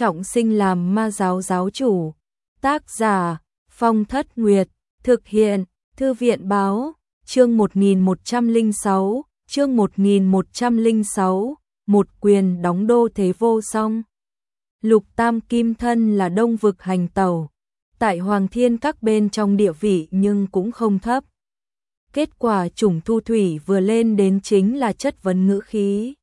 trọng sinh làm ma giáo giáo chủ. Tác giả Phong Thất Nguyệt. Thực hiện Thư viện báo. Chương 1106. Chương 1106. Một quyền đóng đô thế vô song. Lục Tam Kim thân là Đông vực hành tẩu, tại Hoàng Thiên các bên trong địa vị nhưng cũng không thấp. Kết quả Chủng Thu Thủy vừa lên đến chính là chất vấn ngữ khí.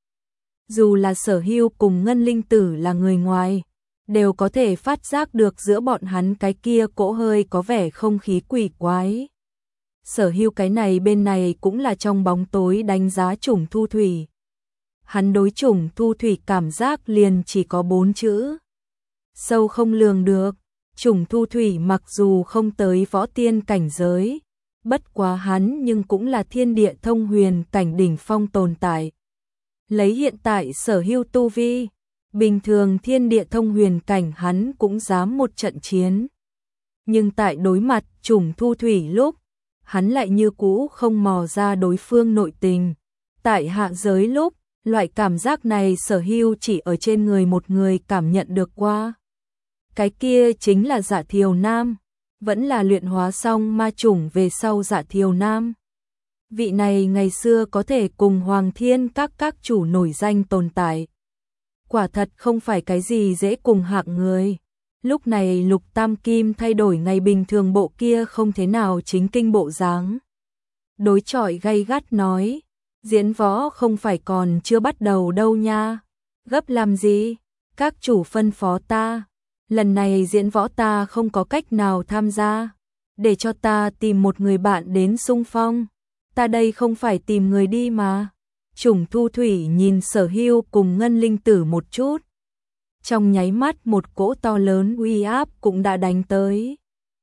Dù là Sở Hưu cùng Ngân Linh Tử là người ngoài, đều có thể phát giác được giữa bọn hắn cái kia cỗ hơi có vẻ không khí quỷ quái. Sở Hưu cái này bên này cũng là trong bóng tối đánh giá Chủng Thu Thủy. Hắn đối Chủng Thu Thủy cảm giác liền chỉ có 4 chữ. Sâu không lường được. Chủng Thu Thủy mặc dù không tới võ tiên cảnh giới, bất quá hắn nhưng cũng là thiên địa thông huyền cảnh đỉnh phong tồn tại. Lấy hiện tại Sở Hưu tu vi, bình thường thiên địa thông huyền cảnh hắn cũng dám một trận chiến. Nhưng tại đối mặt Chủng Thu Thủy lúc, hắn lại như cũ không mò ra đối phương nội tình. Tại hạ giới lúc, loại cảm giác này Sở Hưu chỉ ở trên người một người cảm nhận được qua. Cái kia chính là Dạ Thiều Nam, vẫn là luyện hóa xong ma chủng về sau Dạ Thiều Nam. Vị này ngày xưa có thể cùng Hoàng Thiên các chủ nổi danh tồn tại. Quả thật không phải cái gì dễ cùng hạng người. Lúc này Lục Tam Kim thay đổi ngày bình thường bộ kia không thế nào chính kinh bộ dáng. Đối chọi gay gắt nói, diễn võ không phải còn chưa bắt đầu đâu nha. Gấp làm gì? Các chủ phân phó ta. Lần này diễn võ ta không có cách nào tham gia. Để cho ta tìm một người bạn đến xung phong. Ta đây không phải tìm người đi mà. Chủng Thu Thủy nhìn Sở Hưu cùng Ngân Linh Tử một chút. Trong nháy mắt một cỗ to lớn uy áp cũng đã đánh tới.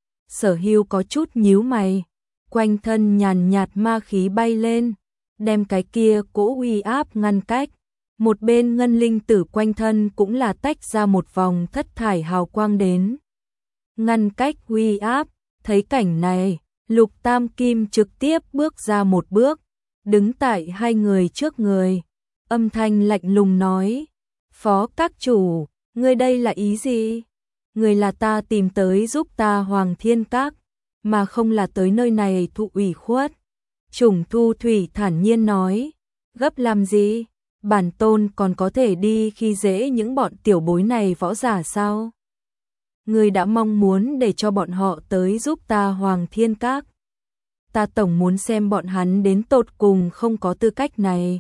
Sở Hưu có chút nhíu mày. Quanh thân nhàn nhạt ma khí bay lên, đem cái kia cỗ uy áp ngăn cách. Một bên Ngân Linh Tử quanh thân cũng là tách ra một vòng thất thải hào quang đến. Ngăn cách uy áp, thấy cảnh này, Lục Tam Kim trực tiếp bước ra một bước, đứng tại hai người trước người. Âm thanh lạnh lùng nói, Phó các chủ, ngươi đây là ý gì? Người là ta tìm tới giúp ta Hoàng Thiên Các, mà không là tới nơi này thụ ủy khuất. Chủng Thu Thủy thản nhiên nói, gấp làm gì? Bản tôn còn có thể đi khi dễ những bọn tiểu bối này võ giả sao? Ngươi đã mong muốn để cho bọn họ tới giúp ta Hoàng Thiên Các. Ta tổng muốn xem bọn hắn đến tột cùng không có tư cách này.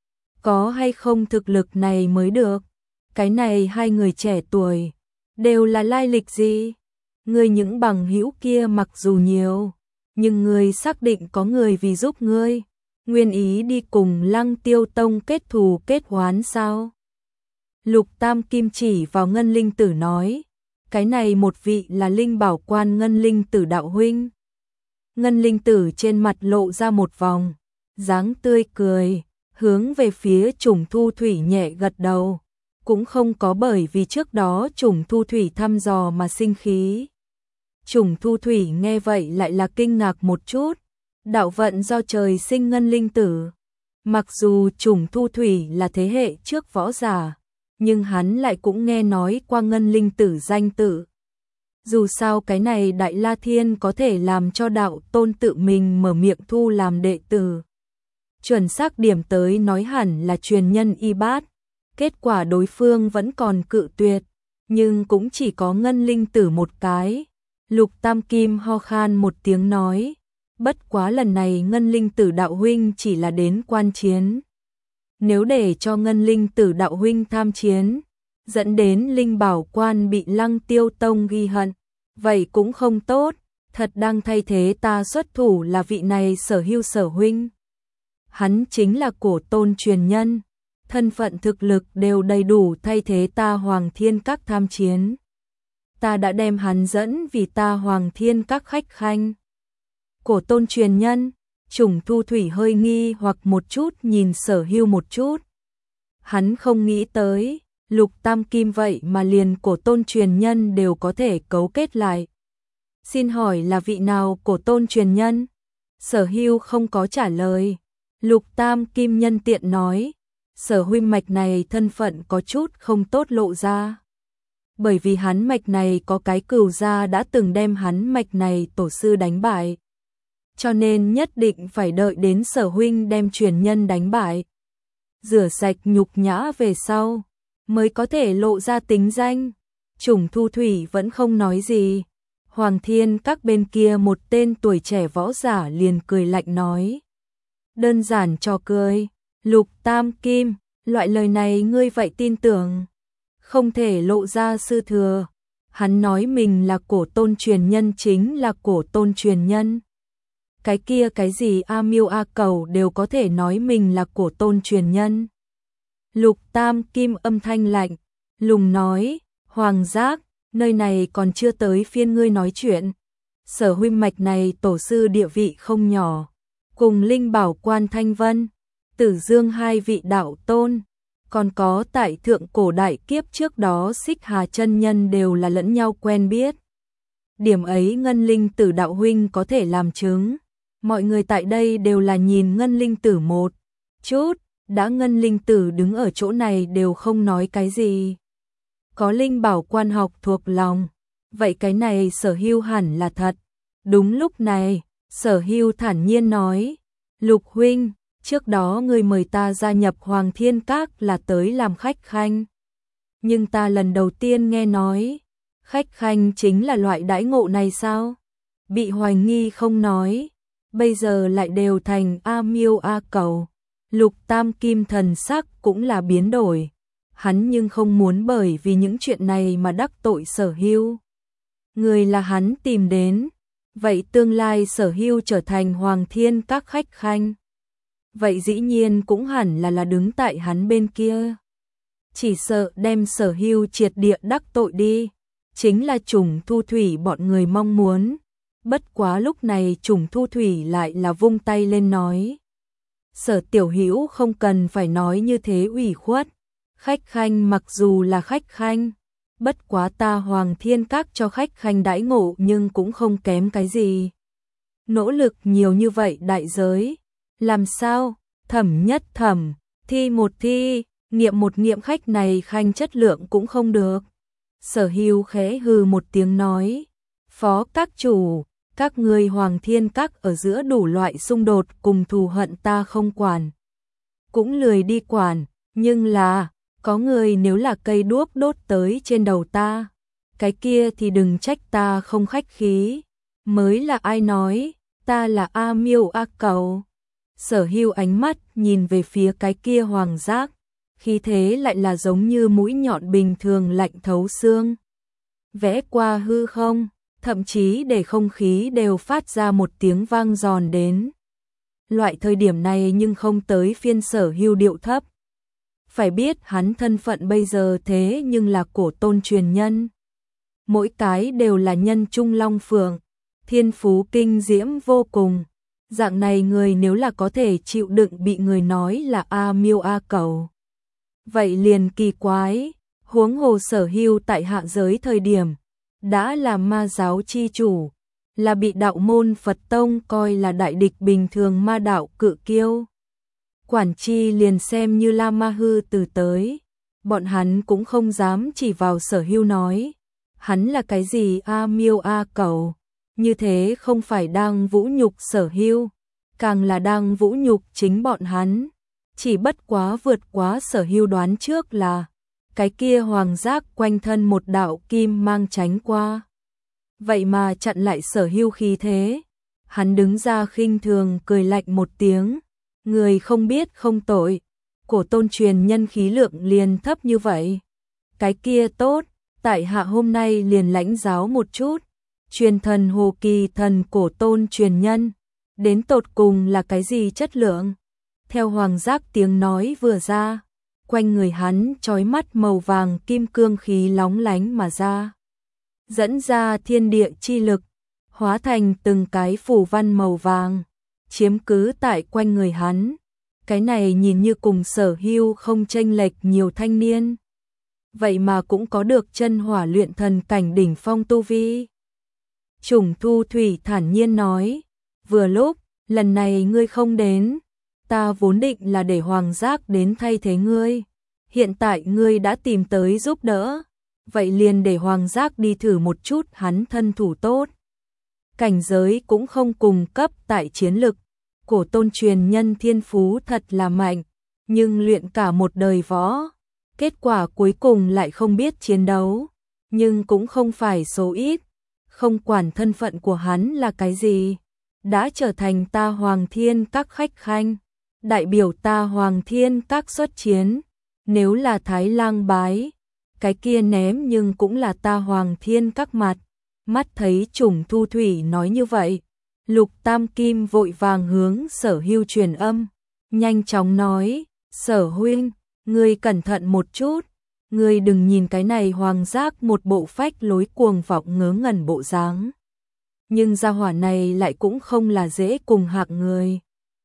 Có hay không thực lực này mới được. Cái này hai người trẻ tuổi, đều là lai lịch gì? Ngươi những bằng hữu kia mặc dù nhiều, nhưng ngươi xác định có người vì giúp ngươi. Nguyên ý đi cùng Lăng Tiêu Tông kết thù kết oán sao? Lục Tam Kim chỉ vào Ngân Linh Tử nói, cái này một vị là Linh Bảo Quan Ngân Linh Tử đạo huynh. Ngân Linh Tử trên mặt lộ ra một vòng dáng tươi cười, hướng về phía Chủng Thu Thủy nhẹ gật đầu, cũng không có bởi vì trước đó Chủng Thu Thủy thăm dò mà sinh khí. Chủng Thu Thủy nghe vậy lại là kinh ngạc một chút. Đạo vận do trời sinh Ngân Linh Tử. Mặc dù Chủng Thu Thủy là thế hệ trước võ giả, nhưng hắn lại cũng nghe nói qua Ngân Linh Tử danh tự. Dù sao cái này Đại La Thiên có thể làm cho đạo tôn tự mình mở miệng thu làm đệ tử. Chuẩn xác điểm tới nói hẳn là truyền nhân y bát. Kết quả đối phương vẫn còn cự tuyệt, nhưng cũng chỉ có Ngân Linh Tử một cái. Lục Tam Kim ho khan một tiếng nói, bất quá lần này Ngân Linh Tử đạo huynh chỉ là đến quan chiến. Nếu để cho Ngân Linh Tử đạo huynh tham chiến, dẫn đến Linh Bảo Quan bị Lăng Tiêu Tông ghi hận, vậy cũng không tốt. Thật đang thay thế ta xuất thủ là vị này Sở Hưu Sở huynh. Hắn chính là cổ tôn truyền nhân, thân phận thực lực đều đầy đủ thay thế ta Hoàng Thiên Các tham chiến. Ta đã đem hắn dẫn vì ta Hoàng Thiên Các khách khanh. Cổ tôn truyền nhân, Chủng Thu Thủy hơi nghi hoặc một chút nhìn Sở Hưu một chút. Hắn không nghĩ tới, Lục Tam Kim vậy mà liền cổ tôn truyền nhân đều có thể cấu kết lại. Xin hỏi là vị nào cổ tôn truyền nhân? Sở Hưu không có trả lời. Lục Tam Kim nhân tiện nói, Sở huynh mạch này thân phận có chút không tốt lộ ra. bởi vì hắn mạch này có cái cửu gia đã từng đem hắn mạch này tổ sư đánh bại. Cho nên nhất định phải đợi đến Sở huynh đem truyền nhân đánh bại, rửa sạch nhục nhã về sau, mới có thể lộ ra tính danh. Trùng Thu Thủy vẫn không nói gì. Hoàng Thiên Các bên kia một tên tuổi trẻ võ giả liền cười lạnh nói. Đơn giản trò cười, Lục Tam Kim, loại lời này ngươi vậy tin tưởng. Không thể lộ ra sư thừa. Hắn nói mình là cổ tôn truyền nhân chính là cổ tôn truyền nhân. Cái kia cái gì A Miêu A Cầu đều có thể nói mình là cổ tôn truyền nhân. Lục Tam Kim âm thanh lạnh, lùng nói, Hoàng Giác, nơi này còn chưa tới phiên ngươi nói chuyện. Sở huynh mạch này tổ sư địa vị không nhỏ, cùng Linh Bảo Quan Thanh Vân, Tử Dương hai vị đạo tôn, còn có tại thượng cổ đại kiếp trước đó Xích Hà chân nhân đều là lẫn nhau quen biết. Điểm ấy Ngân Linh Tử đạo huynh có thể làm chứng. Mọi người tại đây đều là nhìn Ngân Linh Tử một chút, đã Ngân Linh Tử đứng ở chỗ này đều không nói cái gì. Có Linh Bảo Quan học thuộc lòng, vậy cái này Sở Hưu hẳn là thật. Đúng lúc này, Sở Hưu thản nhiên nói, Lục huynh, trước đó người mời ta gia nhập Hoàng Thiên Các là tới làm khách khanh. Nhưng ta lần đầu tiên nghe nói, khách khanh chính là loại đãi ngộ này sao? Bị hoài nghi không nói, bây giờ lại đều thành A Miêu A Cầu. Lục Tam Kim thần sắc cũng là biến đổi. Hắn nhưng không muốn bởi vì những chuyện này mà đắc tội Sở Hưu. Người là hắn tìm đến, vậy tương lai Sở Hưu trở thành Hoàng Thiên Các khách khanh. Vậy dĩ nhiên cũng hẳn là đứng tại hắn bên kia. Chỉ sợ đem Sở Hưu triệt địa đắc tội đi, chính là Trùng Thu Thủy bọn người mong muốn. Bất quá lúc này Trùng Thu Thủy lại là vung tay lên nói. Sở tiểu hữu không cần phải nói như thế ủy khuất. Khách khanh mặc dù là khách khanh, bất quá ta Hoàng Thiên Các cho khách khanh đãi ngộ nhưng cũng không kém cái gì. Nỗ lực nhiều như vậy đại giới, làm sao, thẩm nhất thẩm, thi một thi, nghiệm một nghiệm khách này khanh chất lượng cũng không được. Sở Hưu khẽ hừ một tiếng nói, Phó các chủ, các ngươi Hoàng Thiên Các ở giữa đủ loại xung đột cùng thù hận ta không quản. Cũng lười đi quản, nhưng là, có người nếu là cây đuốc đốt tới trên đầu ta, cái kia thì đừng trách ta không khách khí. Mới là ai nói, ta là A Miêu A Cầu. Sở Hưu ánh mắt nhìn về phía cái kia Hoàng Giác, khí thế lại là giống như mũi nhọn bình thường lạnh thấu xương. Vẽ qua hư không, thậm chí để không khí đều phát ra một tiếng vang giòn đến. Loại thời điểm này nhưng không tới phiên Sở Hưu điệu thấp. Phải biết hắn thân phận bây giờ thế nhưng là cổ tôn truyền nhân. Mỗi cái đều là nhân trung long phượng, thiên phú kinh diễm vô cùng. Dạng này người nếu là có thể chịu đựng bị người nói là A Miêu A Cầu, vậy liền kỳ quái. Huống hồ Sở Hưu tại hạ giới thời điểm đã là ma giáo chi chủ, là bị đạo môn Phật tông coi là đại địch bình thường ma đạo cự kiêu. Quản chi liền xem như La Ma Hư từ tới, bọn hắn cũng không dám chỉ vào Sở Hưu nói, hắn là cái gì A Miêu A Cầu, như thế không phải đang vũ nhục Sở Hưu, càng là đang vũ nhục chính bọn hắn. Chỉ bất quá vượt quá Sở Hưu đoán trước là cái kia Hoàng Giác quanh thân một đạo kim mang tránh qua, vậy mà chặn lại Sở Hưu khí thế. Hắn đứng ra khinh thường cười lạnh một tiếng, người không biết không tội, cổ tôn truyền nhân khí lượng liền thấp như vậy. Cái kia tốt, tại hạ hôm nay liền lãnh giáo một chút, truyền thần Hồ Kỳ thần cổ tôn truyền nhân, đến tột cùng là cái gì chất lượng. Theo Hoàng Giác tiếng nói vừa ra, quanh người hắn chói mắt màu vàng kim cương khí lóng lánh mà ra, dẫn ra thiên địa chi lực, hóa thành từng cái phù văn màu vàng, chiếm cứ tại quanh người hắn. Cái này nhìn như cùng Sở Hưu không chênh lệch nhiều thanh niên, vậy mà cũng có được chân hỏa luyện thần cảnh đỉnh phong tu vi. Trùng Thu Thủy thản nhiên nói, vừa lúc, lần này ngươi không đến, ta vốn định là để Hoàng Giác đến thay thế ngươi. Hiện tại ngươi đã tìm tới giúp đỡ, vậy liền để Hoàng Giác đi thử một chút hắn thân thủ tốt. Cảnh giới cũng không cùng cấp tại chiến lực, cổ tôn truyền nhân thiên phú thật là mạnh, nhưng luyện cả một đời võ, kết quả cuối cùng lại không biết chiến đấu, nhưng cũng không phải số ít, không quản thân phận của hắn là cái gì, đã trở thành ta Hoàng Thiên các khách khanh, đại biểu ta Hoàng Thiên các xuất chiến, nếu là Thái Lang bái, cái kia ném nhưng cũng là ta Hoàng Thiên các mặt. Mắt thấy Trùng Thu Thủy nói như vậy, Lục Tam Kim vội vàng hướng Sở Hưu truyền âm, nhanh chóng nói, Sở huynh, ngươi cẩn thận một chút, ngươi đừng nhìn cái này Hoàng Giác một bộ phách lối cuồng vọng ngớ ngẩn bộ dáng. Nhưng gia hỏa này lại cũng không là dễ cùng hạng người.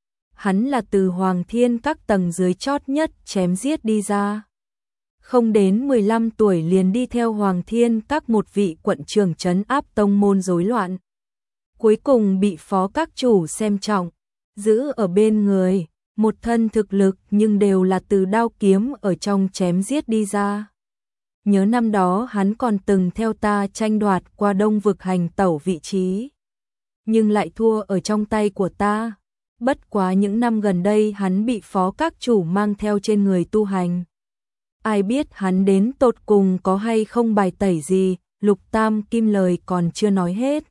Hắn là từ Hoàng Thiên các tầng dưới chót nhất chém giết đi ra. Không đến 15 tuổi liền đi theo Hoàng Thiên các một vị quận trưởng trấn áp tông môn rối loạn. Cuối cùng bị phó các chủ xem trọng, giữ ở bên người, một thân thực lực nhưng đều là từ đao kiếm ở trong chém giết đi ra. Nhớ năm đó hắn còn từng theo ta tranh đoạt qua Đông vực hành tẩu vị trí, nhưng lại thua ở trong tay của ta. Bất quá những năm gần đây hắn bị phó các chủ mang theo trên người tu hành. Ai biết hắn đến tột cùng có hay không bài tẩy gì, Lục Tam Kim lời còn chưa nói hết.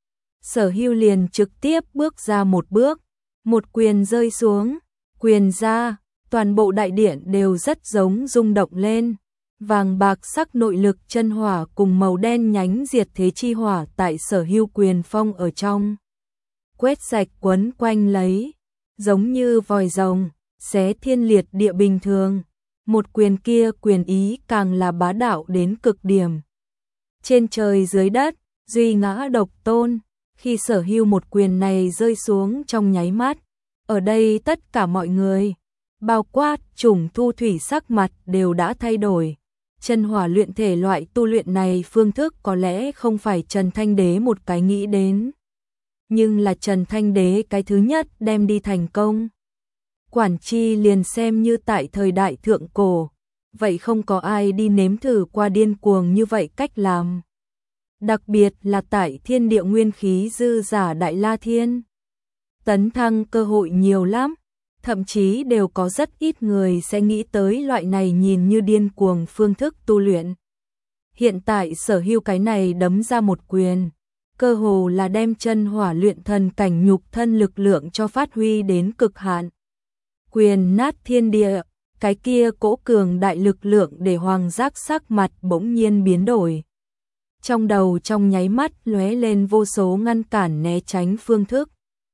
Sở Hưu liền trực tiếp bước ra một bước, một quyền rơi xuống, quyền ra, toàn bộ đại điện đều rất giống rung động lên. Vàng bạc sắc nội lực chân hỏa cùng màu đen nhánh diệt thế chi hỏa tại Sở Hưu quyền phong ở trong. Quét sạch quấn quanh lấy, giống như vòi rồng, xé thiên liệt địa bình thường. Một quyền kia quyền ý càng là bá đạo đến cực điểm. Trên trời dưới đất, duy ngã độc tôn, khi Sở Hưu một quyền này rơi xuống trong nháy mắt, ở đây tất cả mọi người, bao quát Trùng Thu Thủy sắc mặt đều đã thay đổi. Chân hỏa luyện thể loại tu luyện này phương thức có lẽ không phải Trần Thanh Đế một cái nghĩ đến, nhưng là Trần Thanh Đế cái thứ nhất đem đi thành công. Quản chi liền xem như tại thời đại thượng cổ, vậy không có ai đi nếm thử qua điên cuồng như vậy cách làm. Đặc biệt là tại thiên địa nguyên khí dư giả Đại La Thiên. Tấn thăng cơ hội nhiều lắm, thậm chí đều có rất ít người sẽ nghĩ tới loại này nhìn như điên cuồng phương thức tu luyện. Hiện tại Sở Hưu cái này đấm ra một quyền, cơ hồ là đem chân hỏa luyện thần cảnh nhục thân lực lượng cho phát huy đến cực hạn. Quyền nát thiên địa, cái kia cỗ cường đại lực lượng để Hoàng Giác sắc mặt bỗng nhiên biến đổi. Trong đầu trong nháy mắt lóe lên vô số ngăn cản né tránh phương thức.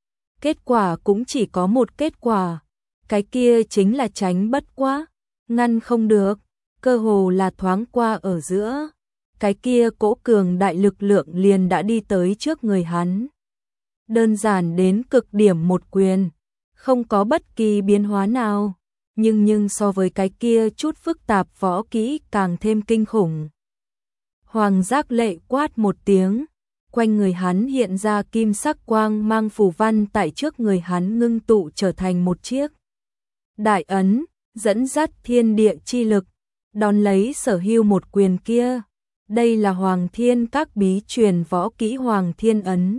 Kết quả cũng chỉ có một kết quả, cái kia chính là tránh bất quá, ngăn không được, cơ hồ là thoáng qua ở giữa. Cái kia cỗ cường đại lực lượng liền đã đi tới trước người hắn. Đơn giản đến cực điểm một quyền, không có bất kỳ biến hóa nào, nhưng so với cái kia chút phức tạp võ kỹ càng thêm kinh khủng. Hoàng Giác lệ quát một tiếng, quanh người hắn hiện ra kim sắc quang mang phù văn tại trước người hắn ngưng tụ trở thành một chiếc đại ấn, dẫn dắt thiên địa chi lực, đón lấy Sở Hưu một quyền kia. Đây là Hoàng Thiên các bí truyền võ kỹ Hoàng Thiên ấn.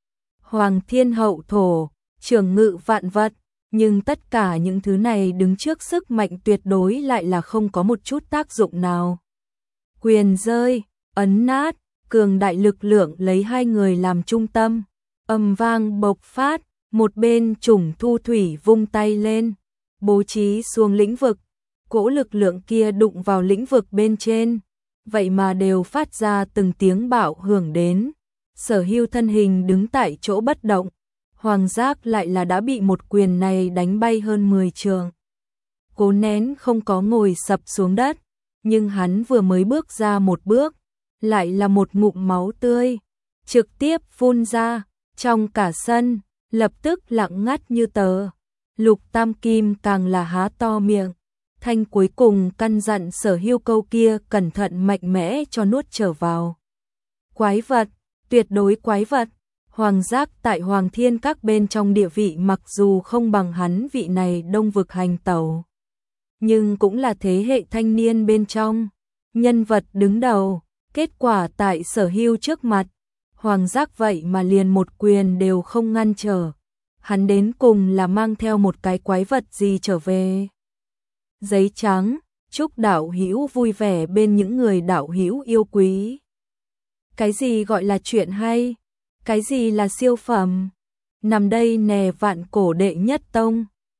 Hoàng Thiên hậu thổ, trường ngự vạn vật, nhưng tất cả những thứ này đứng trước sức mạnh tuyệt đối lại là không có một chút tác dụng nào. Quyền rơi, ấn nát, cường đại lực lượng lấy hai người làm trung tâm, âm vang bộc phát, một bên Trùng Thu Thủy vung tay lên, bố trí xuống lĩnh vực, cỗ lực lượng kia đụng vào lĩnh vực bên trên, vậy mà đều phát ra từng tiếng bạo hưởng đến. Sở Hưu thân hình đứng tại chỗ bất động, Hoàng Giác lại là đã bị một quyền này đánh bay hơn 10 trường. Cố nén không có ngồi sập xuống đất, nhưng hắn vừa mới bước ra một bước, lại là một ngụm máu tươi trực tiếp phun ra, trong cả sân lập tức lặng ngắt như tờ. Lục Tam Kim càng là há to miệng, thanh cuối cùng căn dặn Sở Hưu câu kia cẩn thận mạnh mẽ cho nuốt trở vào. Quái vật, tuyệt đối quái vật. Hoàng Giác tại Hoàng Thiên các bên trong địa vị mặc dù không bằng hắn vị này Đông vực hành tẩu, nhưng cũng là thế hệ thanh niên bên trong, nhân vật đứng đầu, kết quả tại Sở Hưu trước mặt, Hoàng Giác vậy mà liền một quyền đều không ngăn trở. Hắn đến cùng là mang theo một cái quái vật gì trở về. Giấy trắng, chúc đạo hữu vui vẻ bên những người đạo hữu yêu quý. Cái gì gọi là chuyện hay? Cái gì là siêu phẩm? Nằm đây nè vạn cổ đệ nhất tông.